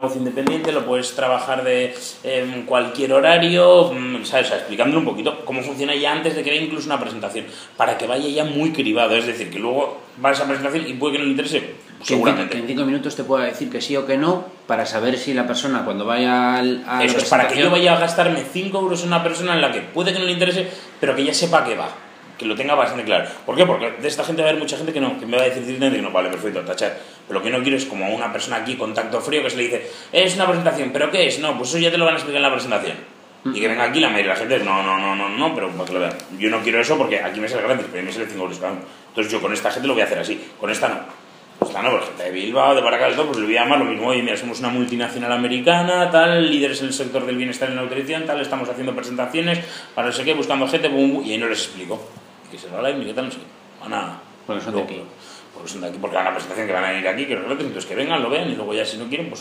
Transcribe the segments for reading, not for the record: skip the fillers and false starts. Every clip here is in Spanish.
independiente, lo puedes trabajar de cualquier horario, ¿sabes? O sea, explicándole un poquito cómo funciona ya antes de que vea incluso una presentación, para que vaya ya muy cribado, es decir, que luego va a esa presentación y puede que no le interese, seguramente. Que en 5 minutos te pueda decir que sí o que no, para saber si la persona cuando vaya a la Eso es, para que yo vaya a gastarme 5 euros en una persona en la que puede que no le interese, pero que ya sepa que va, que lo tenga bastante claro. ¿Por qué? Porque de esta gente va a haber mucha gente que no, que me va a decir directamente que no, vale, perfecto, tachar. Pero lo que no quiero es como una persona aquí, contacto frío, que se le dice, es una presentación, ¿pero qué es? No, pues eso ya te lo van a explicar en la presentación. Y que venga aquí la mayoría de la gente, no, pero para que lo vean. Yo no quiero eso porque aquí me sale gratis, pero a mí me sale 5 euros cada uno. Entonces yo con esta gente lo voy a hacer así, con esta no. Esta no, por gente de Bilbao, de Baracaldo, todo, pues le voy a llamar lo mismo. Oye, mira, somos una multinacional americana, tal, líderes en el sector del bienestar en la nutrición, tal, estamos haciendo presentaciones, para no sé qué, buscando gente, y ahí no les explico. Y que se va a la y tal, no sé. Van a... Porque son de aquí. Porque son de aquí, porque van a una presentación que van a ir aquí, que los relatos, entonces que vengan, lo vean y luego ya si no quieren, pues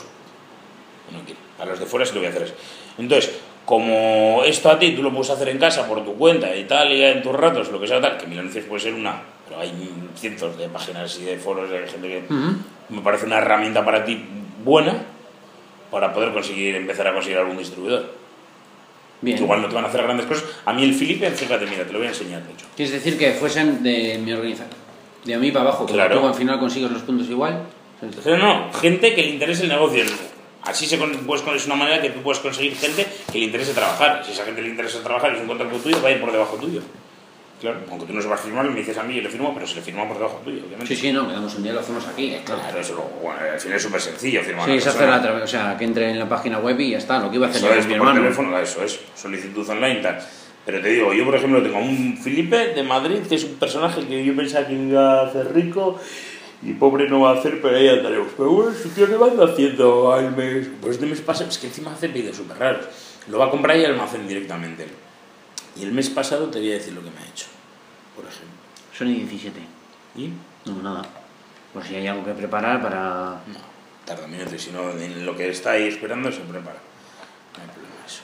no quieren. A los de fuera sí lo voy a hacer así. Entonces, como esto a ti tú lo puedes hacer en casa por tu cuenta y tal, y en tus ratos, lo que sea tal, que Mil Anuncios puede ser una, pero hay cientos de páginas y de foros de gente que me parece una herramienta para ti buena para poder empezar a conseguir algún distribuidor. Bien. Que igual no te van a hacer grandes cosas. A mí el Felipe, fíjate, mira, te lo voy a enseñar, de hecho. ¿Quieres decir que fuesen de mi organización? De a mí para abajo, claro. Luego al final consigues los puntos igual. Pero no, gente que le interese el negocio. Así es una manera que tú puedes conseguir gente que le interese trabajar. Si a esa gente le interesa trabajar y es un contrato tuyo, va a ir por debajo tuyo. Claro, aunque tú no sepas firmar, me dices a mí, yo le firmo, pero se le firma por debajo tuyo, obviamente. Sí, no, quedamos un día, lo hacemos aquí. Claro, eso bueno, al final es súper sencillo firmar. Sí, es hacerla a través, o sea, que entre en la página web y ya está, lo que iba a hacer eso yo es, con mi por hermano. teléfono, eso es, solicitud online y tal. Pero te digo, yo por ejemplo tengo a un Felipe de Madrid, que es un personaje que yo pensaba que iba a hacer rico y pobre no va a hacer, pero ahí andaremos. Pero bueno, su tío que va haciendo al mes. Pues este mes pasado, es que encima hace pedidos súper raros. Lo va a comprar y almacén directamente. Y el mes pasado te voy a decir lo que me ha hecho, por ejemplo. Son 17. ¿Y? No, nada. Por si hay algo que preparar para... No, tarda minutos, y si no, en lo que está ahí esperando se prepara. No hay problema eso.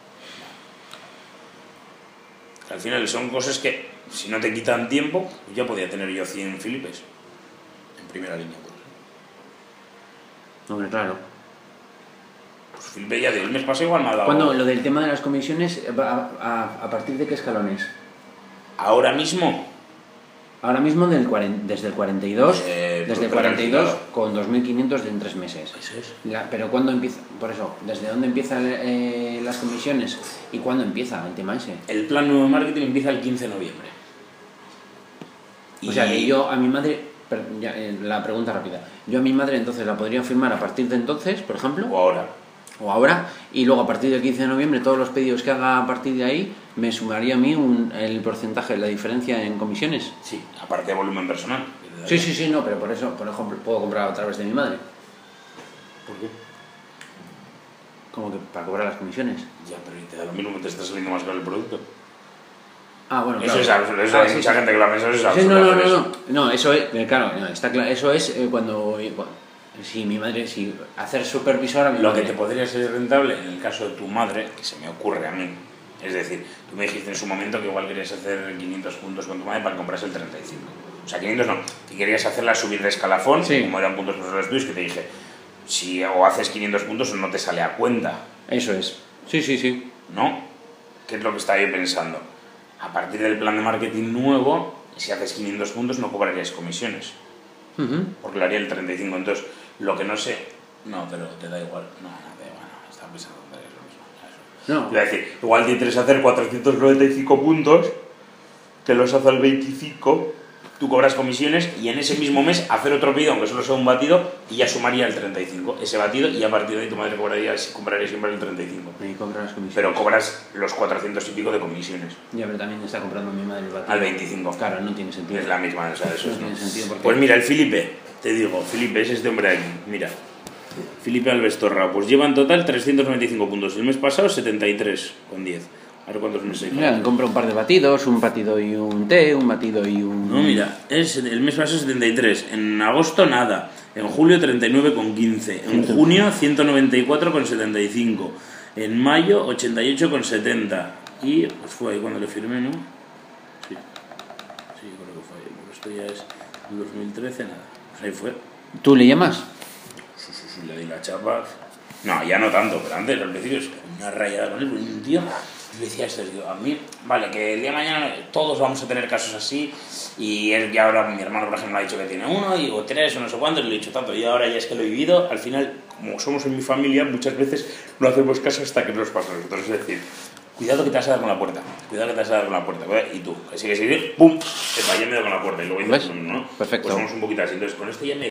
Al final son cosas que, si no te quitan tiempo, pues ya podía tener yo 100 Filipes en primera línea. Hombre, claro. Pues Felipe ya el mes pasado igual me ha dado... Cuando lo del tema de las comisiones, ¿a partir de qué escalones? Ahora mismo... Ahora mismo desde el 42, desde el 42 con 2.500 en 3 meses. Eso es. Pero ¿cuándo empieza? Por eso, ¿desde dónde empiezan las comisiones? ¿Y cuándo empieza el tema ese? El plan nuevo de marketing empieza el 15 de noviembre. O sea, que yo a mi madre... la pregunta rápida. Yo a mi madre entonces la podría firmar a partir de entonces, por ejemplo. O ahora, y luego a partir del 15 de noviembre todos los pedidos que haga a partir de ahí me sumaría a mí el porcentaje, la diferencia en comisiones. Sí, aparte de volumen personal. Sí, no, pero por eso, por ejemplo, puedo comprar a través de mi madre. ¿Por qué? ¿Cómo que para cobrar las comisiones? Ya, pero te da lo mismo que te está saliendo más caro el producto. Ah, bueno, eso claro. Eso hay mucha gente que lo ha pensado, eso es absurdo. No, eso es, claro, está claro, eso es cuando si mi madre, si hacer supervisor a mi Lo madre. que te podría ser rentable en el caso de tu madre, que se me ocurre a mí, es decir, tú me dijiste en su momento que igual querías hacer 500 puntos con tu madre para comprarse el 35. O sea, 500 no, que querías hacerla subir de escalafón, sí. Como eran puntos personales tuyos, que te dije, si o haces 500 puntos o no te sale a cuenta. Eso es. Sí. ¿No? ¿Qué es lo que estaba yo pensando? A partir del plan de marketing nuevo, si haces 500 puntos no cobrarías comisiones. Porque lo haría el 35. Entonces, lo que no sé... No, pero te da igual. No, estaba pensando en lo mismo. No. Iba a decir, igual te interesa hacer 495 puntos, que los hace al 25, tú cobras comisiones y en ese mismo mes hacer otro pedido, aunque solo sea un batido, y ya sumaría el 35. Ese batido y a partir de ahí tu madre compraría siempre el 35. Y cobras las comisiones. Pero cobras los 400 y pico de comisiones. Ya, pero también está comprando mi madre el batido. Al 25. Claro, no tiene sentido. Es la misma, o sea, eso no es, tiene sentido. Porque... Pues mira, el Felipe, te digo, Felipe es este hombre aquí, mira. Felipe Alvestorra, pues lleva en total 395 puntos. El mes pasado 73 con 10. A ver cuántos meses hay. Mira, compra un par de batidos, un batido y un té, un batido y un... No, mira, el mes pasado 73. En agosto nada. En julio 39 con 15. En junio 194 con 75. En mayo 88 con 70. Y pues fue ahí cuando le firmé, ¿no? Sí, creo que fue ahí. Pero esto ya es 2013, nada. Pues ahí fue. ¿Tú le llamas? Sí, le di la chapa. No, ya no tanto, pero antes, al principio, es una rayada con él, un tío. Le decía esto, digo, a mí, vale, que el día de mañana todos vamos a tener casos así, y él ya ahora, mi hermano, por ejemplo, me ha dicho que tiene uno, o tres, o no sé cuántos, y le he dicho tanto, y ahora ya es que lo he vivido, al final, como somos en mi familia, muchas veces no hacemos caso hasta que nos pasa a nosotros, es decir, cuidado que te vas a dar con la puerta, y tú, que sigue, ¡pum! Ya me doy con la puerta, y luego dices, no, perfecto. Pues somos un poquito así, entonces con esto ya me